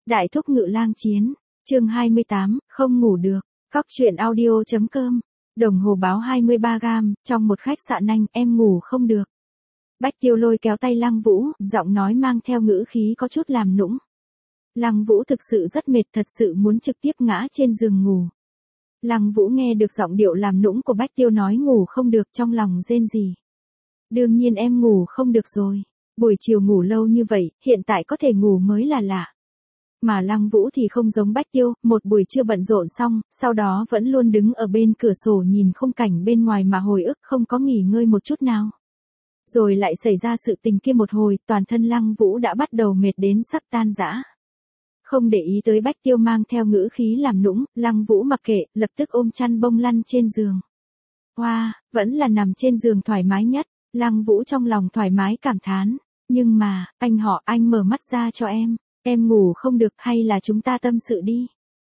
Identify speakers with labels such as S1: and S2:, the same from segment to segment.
S1: Đại thúc ngự lang chiến, chương 28, không ngủ được, Cóc truyện audio.com, đồng hồ báo 23 gam, trong một khách sạn Anh, em ngủ không được. Bách Tiêu lôi kéo tay Lăng Vũ, giọng nói mang theo ngữ khí có chút làm nũng. Lăng Vũ thực sự rất mệt, thật sự muốn trực tiếp ngã trên giường ngủ. Lăng Vũ nghe được giọng điệu làm nũng của Bách Tiêu nói ngủ không được, trong lòng rên rỉ. Đương nhiên em ngủ không được rồi, buổi chiều ngủ lâu như vậy, hiện tại có thể ngủ mới là lạ. Mà Lăng Vũ thì không giống Bách Tiêu, một buổi trưa bận rộn xong, sau đó vẫn luôn đứng ở bên cửa sổ nhìn khung cảnh bên ngoài mà hồi ức, không có nghỉ ngơi một chút nào. Rồi lại xảy ra sự tình kia một hồi, toàn thân Lăng Vũ đã bắt đầu mệt đến sắp tan rã. Không để ý tới Bách Tiêu mang theo ngữ khí làm nũng, Lăng Vũ mặc kệ, lập tức ôm chăn bông lăn trên giường. Wow, vẫn là nằm trên giường thoải mái nhất, Lăng Vũ trong lòng thoải mái cảm thán. Nhưng mà, anh mở mắt ra cho em ngủ không được, hay là chúng ta tâm sự đi.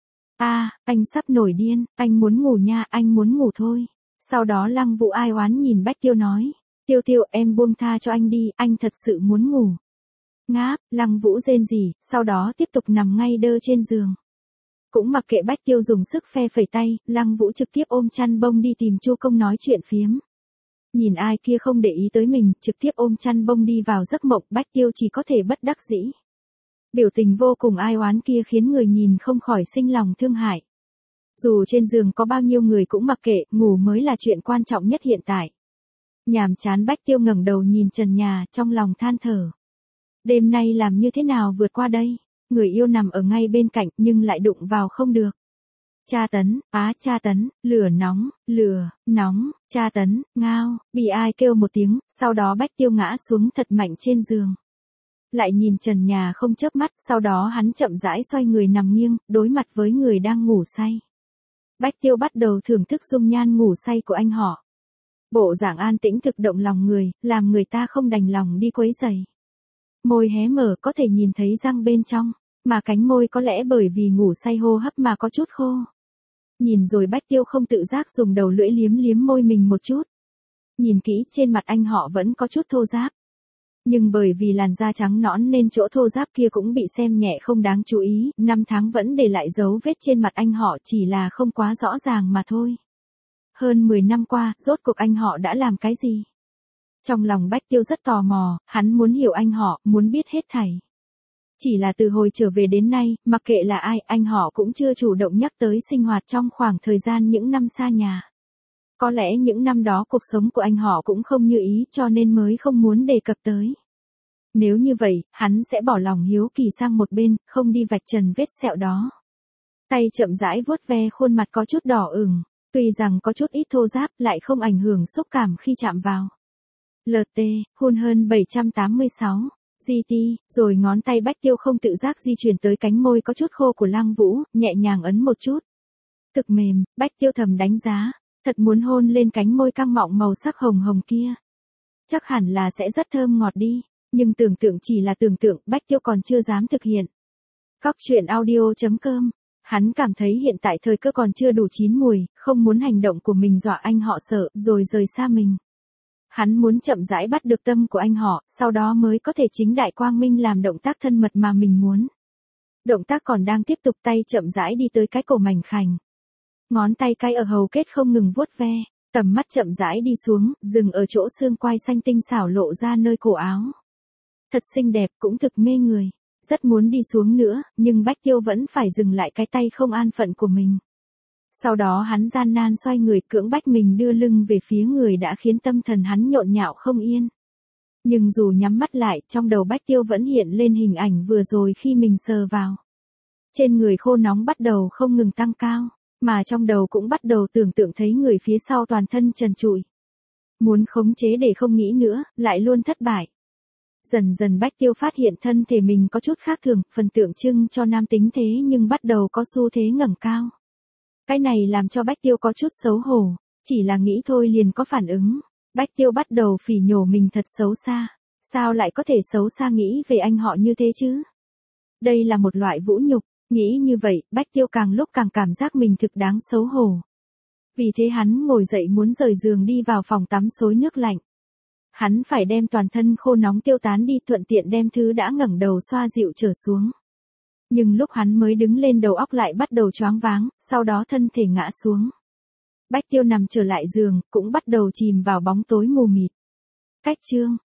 S1: Anh sắp nổi điên, anh muốn ngủ nha, anh muốn ngủ thôi. Sau đó Lăng Vũ ai oán nhìn Bách Tiêu nói, Tiêu em buông tha cho anh đi, anh thật sự muốn ngủ. Ngáp, Lăng Vũ rên rỉ, sau đó tiếp tục nằm ngay đơ trên giường. Cũng mặc kệ Bách Tiêu dùng sức phe phẩy tay, Lăng Vũ trực tiếp ôm chăn bông đi tìm Chu Công nói chuyện phiếm. Nhìn ai kia không để ý tới mình, trực tiếp ôm chăn bông đi vào giấc mộng, Bách Tiêu chỉ có thể bất đắc dĩ. Biểu tình vô cùng ai oán kia khiến người nhìn không khỏi sinh lòng thương hại. Dù trên giường có bao nhiêu người cũng mặc kệ, ngủ mới là chuyện quan trọng nhất hiện tại. Nhàm chán Bách Tiêu ngẩng đầu nhìn trần nhà, trong lòng than thở. Đêm nay làm như thế nào vượt qua đây? Người yêu nằm ở ngay bên cạnh nhưng lại đụng vào không được. Tra tấn, lửa nóng, tra tấn, ngao, bị ai kêu một tiếng, sau đó Bách Tiêu ngã xuống thật mạnh trên giường. Lại nhìn trần nhà không chớp mắt, sau đó hắn chậm rãi xoay người nằm nghiêng, đối mặt với người đang ngủ say. Bách Tiêu bắt đầu thưởng thức dung nhan ngủ say của anh họ. Bộ dạng an tĩnh thực động lòng người, làm người ta không đành lòng đi quấy rầy. Môi hé mở có thể nhìn thấy răng bên trong, mà cánh môi có lẽ bởi vì ngủ say hô hấp mà có chút khô. Nhìn rồi Bách Tiêu không tự giác dùng đầu lưỡi liếm môi mình một chút. Nhìn kỹ trên mặt anh họ vẫn có chút thô ráp. Nhưng bởi vì làn da trắng nõn nên chỗ thô ráp kia cũng bị xem nhẹ không đáng chú ý, 5 tháng vẫn để lại dấu vết trên mặt anh họ, chỉ là không quá rõ ràng mà thôi. Hơn 10 năm qua, rốt cuộc anh họ đã làm cái gì? Trong lòng Bách Tiêu rất tò mò, hắn muốn hiểu anh họ, muốn biết hết thảy. Chỉ là từ hồi trở về đến nay, mặc kệ là ai, anh họ cũng chưa chủ động nhắc tới sinh hoạt trong khoảng thời gian những năm xa nhà. Có lẽ những năm đó cuộc sống của anh họ cũng không như ý cho nên mới không muốn đề cập tới. Nếu như vậy, hắn sẽ bỏ lòng hiếu kỳ sang một bên, không đi vạch trần vết sẹo đó. Tay chậm rãi vuốt ve khuôn mặt có chút đỏ ửng, tuy rằng có chút ít thô ráp lại không ảnh hưởng xúc cảm khi chạm vào. LT, hôn hơn 786. GT, rồi ngón tay Bách Tiêu không tự giác di chuyển tới cánh môi có chút khô của Lăng Vũ, nhẹ nhàng ấn một chút. Thực mềm, Bách Tiêu thầm đánh giá, thật muốn hôn lên cánh môi căng mọng màu sắc hồng hồng kia. Chắc hẳn là sẽ rất thơm ngọt đi, nhưng tưởng tượng chỉ là tưởng tượng, Bách Tiêu còn chưa dám thực hiện. Cóc truyện audio.com, hắn cảm thấy hiện tại thời cơ còn chưa đủ chín mùi, không muốn hành động của mình dọa anh họ sợ, rồi rời xa mình. Hắn muốn chậm rãi bắt được tâm của anh họ, sau đó mới có thể chính đại quang minh làm động tác thân mật mà mình muốn. Động tác còn đang tiếp tục, tay chậm rãi đi tới cái cổ mảnh khảnh. Ngón tay cay ở hầu kết không ngừng vuốt ve, tầm mắt chậm rãi đi xuống, dừng ở chỗ xương quai xanh tinh xảo lộ ra nơi cổ áo. Thật xinh đẹp, cũng thực mê người. Rất muốn đi xuống nữa, nhưng Bách Tiêu vẫn phải dừng lại cái tay không an phận của mình. Sau đó hắn gian nan xoay người, cưỡng bách mình đưa lưng về phía người đã khiến tâm thần hắn nhộn nhạo không yên. Nhưng dù nhắm mắt lại, trong đầu Bách Tiêu vẫn hiện lên hình ảnh vừa rồi khi mình sờ vào. Trên người khô nóng bắt đầu không ngừng tăng cao, mà trong đầu cũng bắt đầu tưởng tượng thấy người phía sau toàn thân trần trụi. Muốn khống chế để không nghĩ nữa, lại luôn thất bại. Dần dần Bách Tiêu phát hiện thân thể mình có chút khác thường, phần tượng trưng cho nam tính thế nhưng bắt đầu có xu thế ngẩng cao. Cái này làm cho Bách Tiêu có chút xấu hổ, chỉ là nghĩ thôi liền có phản ứng. Bách Tiêu bắt đầu phỉ nhổ mình thật xấu xa. Sao lại có thể xấu xa nghĩ về anh họ như thế chứ? Đây là một loại vũ nhục, nghĩ như vậy, Bách Tiêu càng lúc càng cảm giác mình thực đáng xấu hổ. Vì thế hắn ngồi dậy muốn rời giường đi vào phòng tắm xối nước lạnh. Hắn phải đem toàn thân khô nóng tiêu tán đi, thuận tiện đem thứ đã ngẩng đầu xoa dịu trở xuống. Nhưng lúc hắn mới đứng lên đầu óc lại bắt đầu choáng váng, sau đó thân thể ngã xuống. Bách Tiêu nằm trở lại giường, cũng bắt đầu chìm vào bóng tối mù mịt. Cách chương